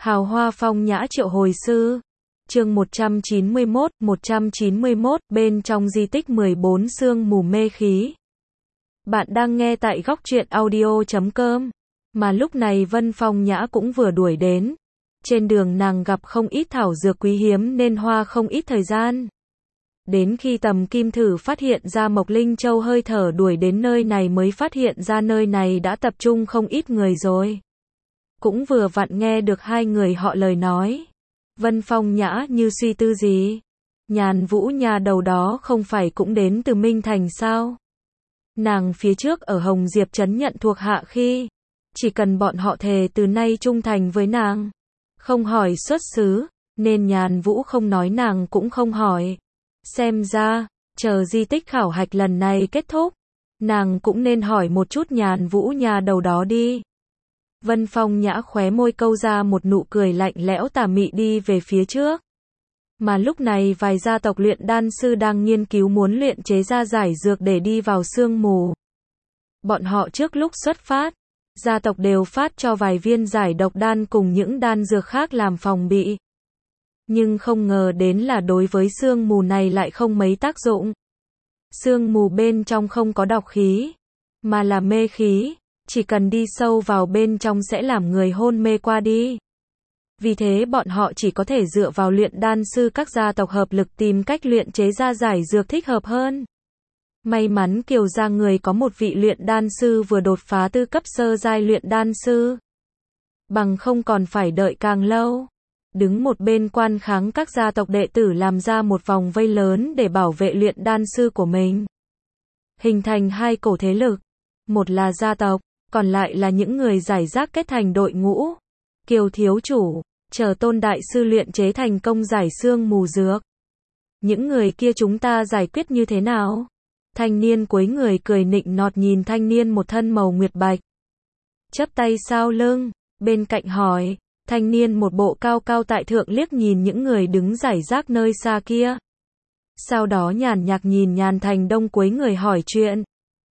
Hào hoa phong nhã triệu hồi sư. Chương 191, bên trong di tích 14 sương mù mê khí. Bạn đang nghe tại góc truyện audio.com. Mà lúc này Vân Phong Nhã cũng vừa đuổi đến. Trên đường nàng gặp không ít thảo dược quý hiếm nên hoa không ít thời gian. Đến khi Tầm Kim Thử phát hiện ra Mộc Linh Châu hơi thở đuổi đến nơi này mới phát hiện ra nơi này đã tập trung không ít người rồi. Cũng vừa vặn nghe được hai người họ lời nói. Vân Phong Nhã như suy tư gì? Nhàn Vũ nhà đầu đó không phải cũng đến từ Minh Thành sao? Nàng phía trước ở Hồng Diệp trấn nhận thuộc hạ khi, chỉ cần bọn họ thề từ nay trung thành với nàng, không hỏi xuất xứ, nên Nhàn Vũ không nói nàng cũng không hỏi. Xem ra, chờ di tích khảo hạch lần này kết thúc, nàng cũng nên hỏi một chút Nhàn Vũ nhà đầu đó đi. Vân Phong Nhã khóe môi câu ra một nụ cười lạnh lẽo tà mị đi về phía trước. Mà lúc này vài gia tộc luyện đan sư đang nghiên cứu muốn luyện chế ra giải dược để đi vào sương mù. Bọn họ trước lúc xuất phát, gia tộc đều phát cho vài viên giải độc đan cùng những đan dược khác làm phòng bị. Nhưng không ngờ đến là đối với sương mù này lại không mấy tác dụng. Sương mù bên trong không có độc khí, mà là mê khí. Chỉ cần đi sâu vào bên trong sẽ làm người hôn mê qua đi. Vì thế bọn họ chỉ có thể dựa vào luyện đan sư các gia tộc hợp lực tìm cách luyện chế ra giải dược thích hợp hơn. May mắn Kiều gia người có một vị luyện đan sư vừa đột phá tư cấp sơ giai luyện đan sư. Bằng không còn phải đợi càng lâu. Đứng một bên quan kháng các gia tộc đệ tử làm ra một vòng vây lớn để bảo vệ luyện đan sư của mình. Hình thành hai cổ thế lực. Một là gia tộc, còn lại là những người giải rác kết thành đội ngũ. Kiều thiếu chủ, chờ Tôn đại sư luyện chế thành công giải sương mù dược. Những người kia chúng ta giải quyết như thế nào? Thanh niên cuối người cười nịnh nọt nhìn thanh niên một thân màu nguyệt bạch. Chắp tay sau lưng, bên cạnh hỏi, thanh niên một bộ cao cao tại thượng liếc nhìn những người đứng giải rác nơi xa kia. Sau đó nhàn nhạt nhìn Nhàn Thành Đông cuối người hỏi chuyện.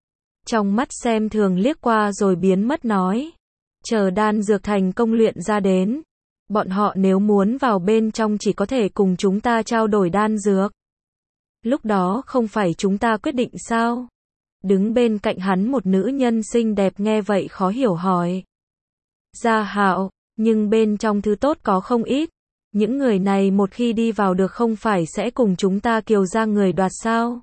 Trong mắt xem thường liếc qua rồi biến mất nói. Chờ đan dược thành công luyện ra đến. Bọn họ nếu muốn vào bên trong chỉ có thể cùng chúng ta trao đổi đan dược. Lúc đó không phải chúng ta quyết định sao? Đứng bên cạnh hắn một nữ nhân xinh đẹp nghe vậy khó hiểu hỏi. Gia Hạo, nhưng bên trong thứ tốt có không ít. Những người này một khi đi vào được không phải sẽ cùng chúng ta Kiều gia người đoạt sao?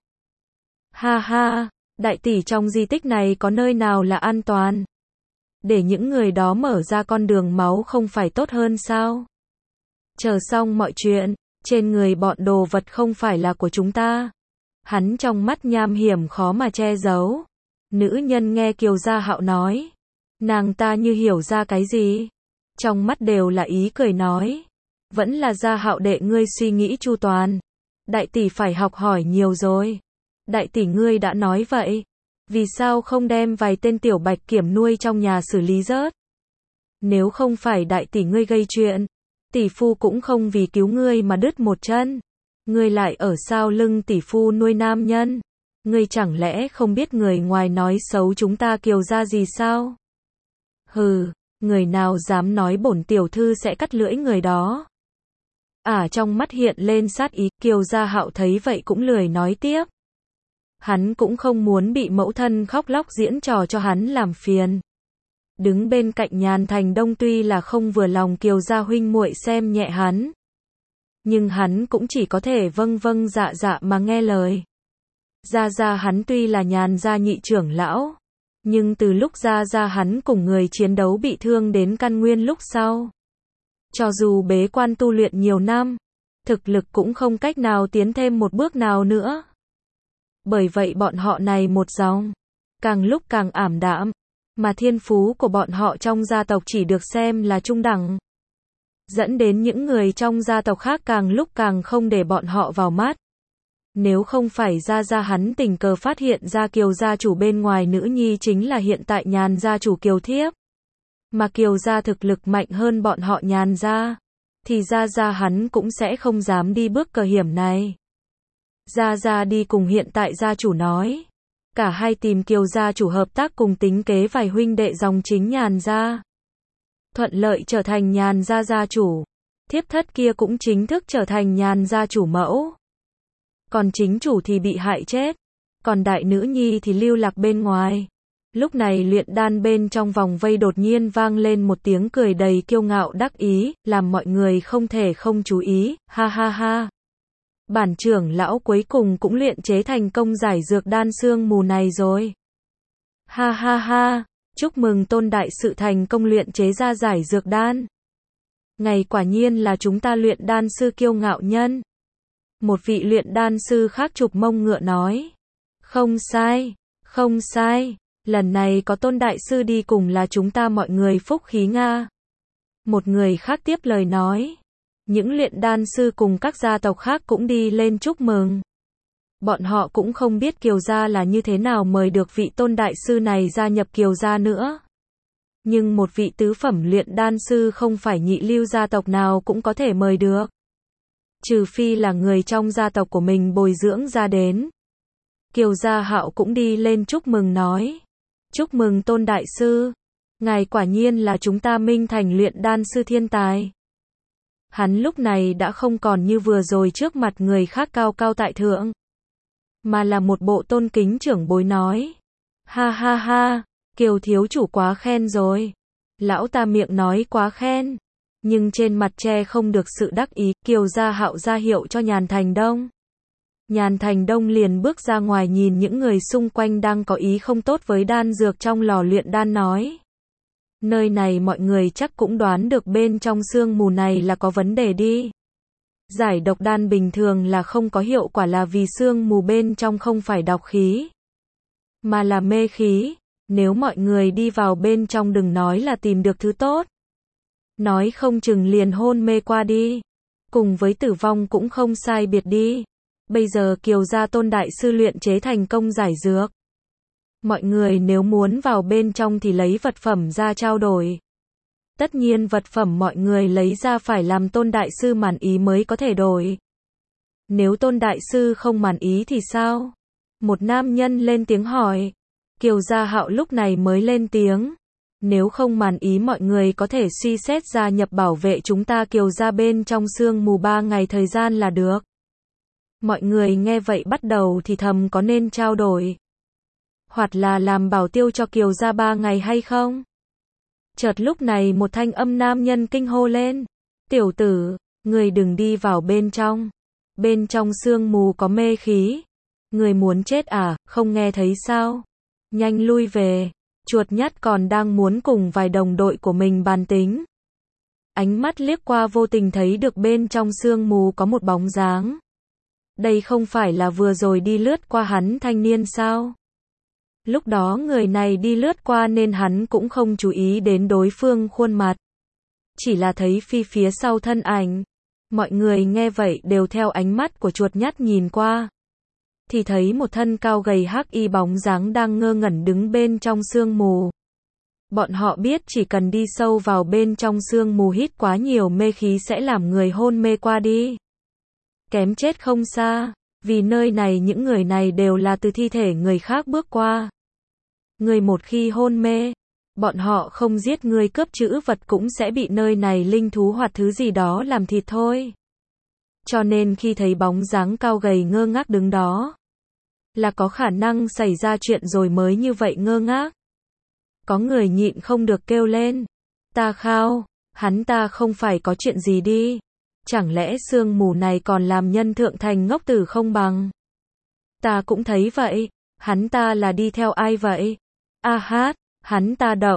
Ha ha. Đại tỷ trong di tích này có nơi nào là an toàn? Để những người đó mở ra con đường máu không phải tốt hơn sao? Chờ xong mọi chuyện, trên người bọn đồ vật không phải là của chúng ta. Hắn trong mắt nham hiểm khó mà che giấu. Nữ nhân nghe Kiều Gia Hạo nói. Nàng ta như hiểu ra cái gì? Trong mắt đều là ý cười nói. Vẫn là Gia Hạo đệ ngươi suy nghĩ chu toàn. Đại tỷ phải học hỏi nhiều rồi. Đại tỷ ngươi đã nói vậy, vì sao không đem vài tên tiểu bạch kiểm nuôi trong nhà xử lý rớt? Nếu không phải đại tỷ ngươi gây chuyện, tỷ phu cũng không vì cứu ngươi mà đứt một chân. Ngươi lại ở sau lưng tỷ phu nuôi nam nhân. Ngươi chẳng lẽ không biết người ngoài nói xấu chúng ta Kiều gia gì sao? Hừ, người nào dám nói bổn tiểu thư sẽ cắt lưỡi người đó. Trong mắt hiện lên sát ý, Kiều Gia Hạo thấy vậy cũng lười nói tiếp. Hắn cũng không muốn bị mẫu thân khóc lóc diễn trò cho hắn làm phiền. Đứng bên cạnh Nhàn Thành Đông tuy là không vừa lòng Kiều gia huynh muội xem nhẹ hắn, nhưng hắn cũng chỉ có thể vâng vâng dạ dạ mà nghe lời. Gia hắn tuy là Nhàn gia nhị trưởng lão, nhưng từ lúc gia hắn cùng người chiến đấu bị thương đến căn nguyên lúc sau, cho dù bế quan tu luyện nhiều năm, thực lực cũng không cách nào tiến thêm một bước nào nữa. Bởi vậy bọn họ này một dòng, càng lúc càng ảm đạm, mà thiên phú của bọn họ trong gia tộc chỉ được xem là trung đẳng. Dẫn đến những người trong gia tộc khác càng lúc càng không để bọn họ vào mắt. Nếu không phải gia hắn tình cờ phát hiện ra Kiều gia chủ bên ngoài nữ nhi chính là hiện tại Nhàn gia chủ Kiều Thiếp, mà Kiều gia thực lực mạnh hơn bọn họ Nhàn gia, thì gia hắn cũng sẽ không dám đi bước cờ hiểm này. Gia đi cùng hiện tại gia chủ nói. Cả hai tìm Kiều gia chủ hợp tác cùng tính kế vài huynh đệ dòng chính Nhàn gia. thuận lợi trở thành Nhàn gia gia chủ. Thiếp thất kia cũng chính thức trở thành Nhàn gia chủ mẫu. Còn chính chủ thì bị hại chết. Còn đại nữ nhi thì lưu lạc bên ngoài. Lúc này luyện đan bên trong vòng vây đột nhiên vang lên một tiếng cười đầy kiêu ngạo đắc ý, làm mọi người không thể không chú ý, ha ha ha. Bản trưởng lão cuối cùng cũng luyện chế thành công giải dược đan sương mù này rồi. Ha ha ha, chúc mừng Tôn đại sự thành công luyện chế ra giải dược đan. Ngày quả nhiên là chúng ta luyện đan sư kiêu ngạo nhân. Một vị luyện đan sư khác chụp mông ngựa nói. Không sai, không sai, lần này có Tôn đại sư đi cùng là chúng ta mọi người phúc khí Nga. Một người khác tiếp lời nói. Những luyện đan sư cùng các gia tộc khác cũng đi lên chúc mừng. Bọn họ cũng không biết Kiều gia là như thế nào mời được vị Tôn đại sư này gia nhập Kiều gia nữa. Nhưng một vị tứ phẩm luyện đan sư không phải nhị lưu gia tộc nào cũng có thể mời được. Trừ phi là người trong gia tộc của mình bồi dưỡng ra đến. Kiều Gia Hạo cũng đi lên chúc mừng nói. Chúc mừng Tôn đại sư. Ngài quả nhiên là chúng ta Minh Thành luyện đan sư thiên tài. Hắn lúc này đã không còn như vừa rồi trước mặt người khác cao cao tại thượng. Mà là một bộ tôn kính trưởng bối nói. Ha ha ha, Kiều thiếu chủ quá khen rồi. Lão ta miệng nói quá khen. Nhưng trên mặt che không được sự đắc ý. Kiều Gia Hạo ra hiệu cho Nhàn Thành Đông. Nhàn Thành Đông liền bước ra ngoài nhìn những người xung quanh đang có ý không tốt với đan dược trong lò luyện đan nói. Nơi này mọi người chắc cũng đoán được bên trong sương mù này là có vấn đề đi. Giải độc đan bình thường là không có hiệu quả là vì sương mù bên trong không phải độc khí, mà là mê khí. Nếu mọi người đi vào bên trong đừng nói là tìm được thứ tốt. Nói không chừng liền hôn mê qua đi. Cùng với tử vong cũng không sai biệt đi. Bây giờ Kiều gia Tôn đại sư luyện chế thành công giải dược. Mọi người nếu muốn vào bên trong thì lấy vật phẩm ra trao đổi. Tất nhiên vật phẩm mọi người lấy ra phải làm Tôn đại sư mãn ý mới có thể đổi. Nếu Tôn đại sư không mãn ý thì sao? Một nam nhân lên tiếng hỏi. Kiều Gia Hạo lúc này mới lên tiếng. Nếu không mãn ý mọi người có thể suy xét gia nhập bảo vệ chúng ta Kiều gia bên trong sương mù 3 ngày thời gian là được. Mọi người nghe vậy bắt đầu thì thầm có nên trao đổi. Hoặc là làm bảo tiêu cho Kiều gia 3 ngày hay không? Chợt lúc này một thanh âm nam nhân kinh hô lên. Tiểu tử, người đừng đi vào bên trong. Bên trong sương mù có mê khí. Người muốn chết à, không nghe thấy sao? Nhanh lui về. Chuột nhắt còn đang muốn cùng vài đồng đội của mình bàn tính. Ánh mắt liếc qua vô tình thấy được bên trong sương mù có một bóng dáng. Đây không phải là vừa rồi đi lướt qua hắn thanh niên sao? Lúc đó người này đi lướt qua nên hắn cũng không chú ý đến đối phương khuôn mặt. Chỉ là thấy phi phía sau thân ảnh. Mọi người nghe vậy đều theo ánh mắt của chuột nhắt nhìn qua. Thì thấy một thân cao gầy hắc y bóng dáng đang ngơ ngẩn đứng bên trong sương mù. Bọn họ biết chỉ cần đi sâu vào bên trong sương mù hít quá nhiều mê khí sẽ làm người hôn mê qua đi. Kém chết không xa, vì nơi này những người này đều là từ thi thể người khác bước qua. Người một khi hôn mê, bọn họ không giết người cướp trữ vật cũng sẽ bị nơi này linh thú hoặc thứ gì đó làm thịt thôi. Cho nên khi thấy bóng dáng cao gầy ngơ ngác đứng đó, là có khả năng xảy ra chuyện rồi mới như vậy ngơ ngác. Có người nhịn không được kêu lên. Ta khao, hắn ta không phải có chuyện gì đi. Chẳng lẽ sương mù này còn làm nhân thượng thành ngốc tử không bằng? Ta cũng thấy vậy. Hắn ta là đi theo ai vậy? A hát, hắn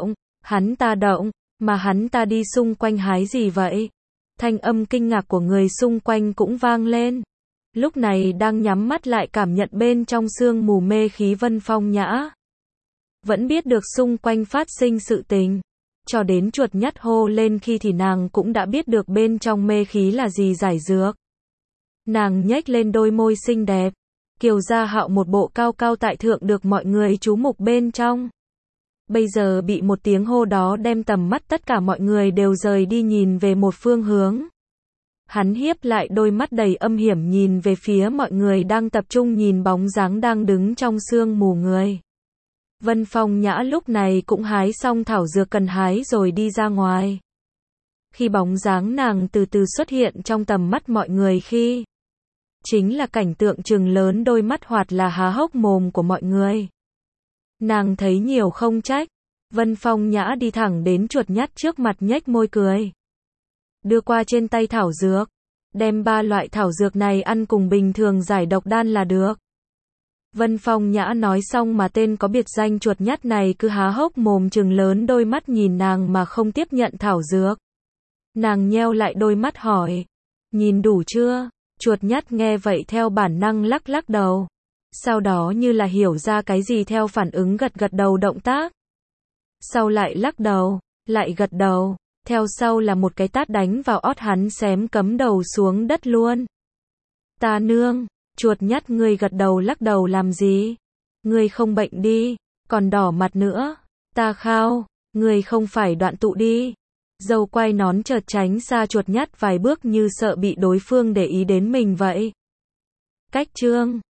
ta động, mà hắn ta đi xung quanh hái gì vậy? Thanh âm kinh ngạc của người xung quanh cũng vang lên. Lúc này đang nhắm mắt lại cảm nhận bên trong sương mù mê khí Vân Phong Nhã. Vẫn biết được xung quanh phát sinh sự tình. Cho đến chuột nhắt hô lên khi thì nàng cũng đã biết được bên trong mê khí là gì giải dược. Nàng nhếch lên đôi môi xinh đẹp. Kiều Gia Hạo một bộ cao cao tại thượng được mọi người chú mục bên trong. Bây giờ bị một tiếng hô đó đem tầm mắt tất cả mọi người đều rời đi nhìn về một phương hướng. Hắn hiếp lại đôi mắt đầy âm hiểm nhìn về phía mọi người đang tập trung nhìn bóng dáng đang đứng trong sương mù người. Vân Phong Nhã lúc này cũng hái xong thảo dược cần hái rồi đi ra ngoài. Khi bóng dáng nàng từ từ xuất hiện trong tầm mắt mọi người khi chính là cảnh tượng trừng lớn đôi mắt hoặc là há hốc mồm của mọi người. Nàng thấy nhiều không trách. Vân Phong Nhã đi thẳng đến chuột nhắt trước mặt nhếch môi cười. Đưa qua trên tay thảo dược. Đem 3 loại thảo dược này ăn cùng bình thường giải độc đan là được. Vân Phong Nhã nói xong mà tên có biệt danh chuột nhắt này cứ há hốc mồm trừng lớn đôi mắt nhìn nàng mà không tiếp nhận thảo dược. Nàng nheo lại đôi mắt hỏi. Nhìn đủ chưa? Chuột nhắt nghe vậy theo bản năng lắc lắc đầu. Sau đó như là hiểu ra cái gì theo phản ứng gật gật đầu động tác. Sau lại lắc đầu, lại gật đầu. Theo sau là một cái tát đánh vào ót hắn xém cắm đầu xuống đất luôn. Ta nương, chuột nhắt ngươi gật đầu lắc đầu làm gì? Ngươi không bệnh đi, còn đỏ mặt nữa. Ta khao, ngươi không phải đoạn tụ đi. Dâu quay nón chợt tránh xa chuột nhắt vài bước như sợ bị đối phương để ý đến mình vậy. Cách chương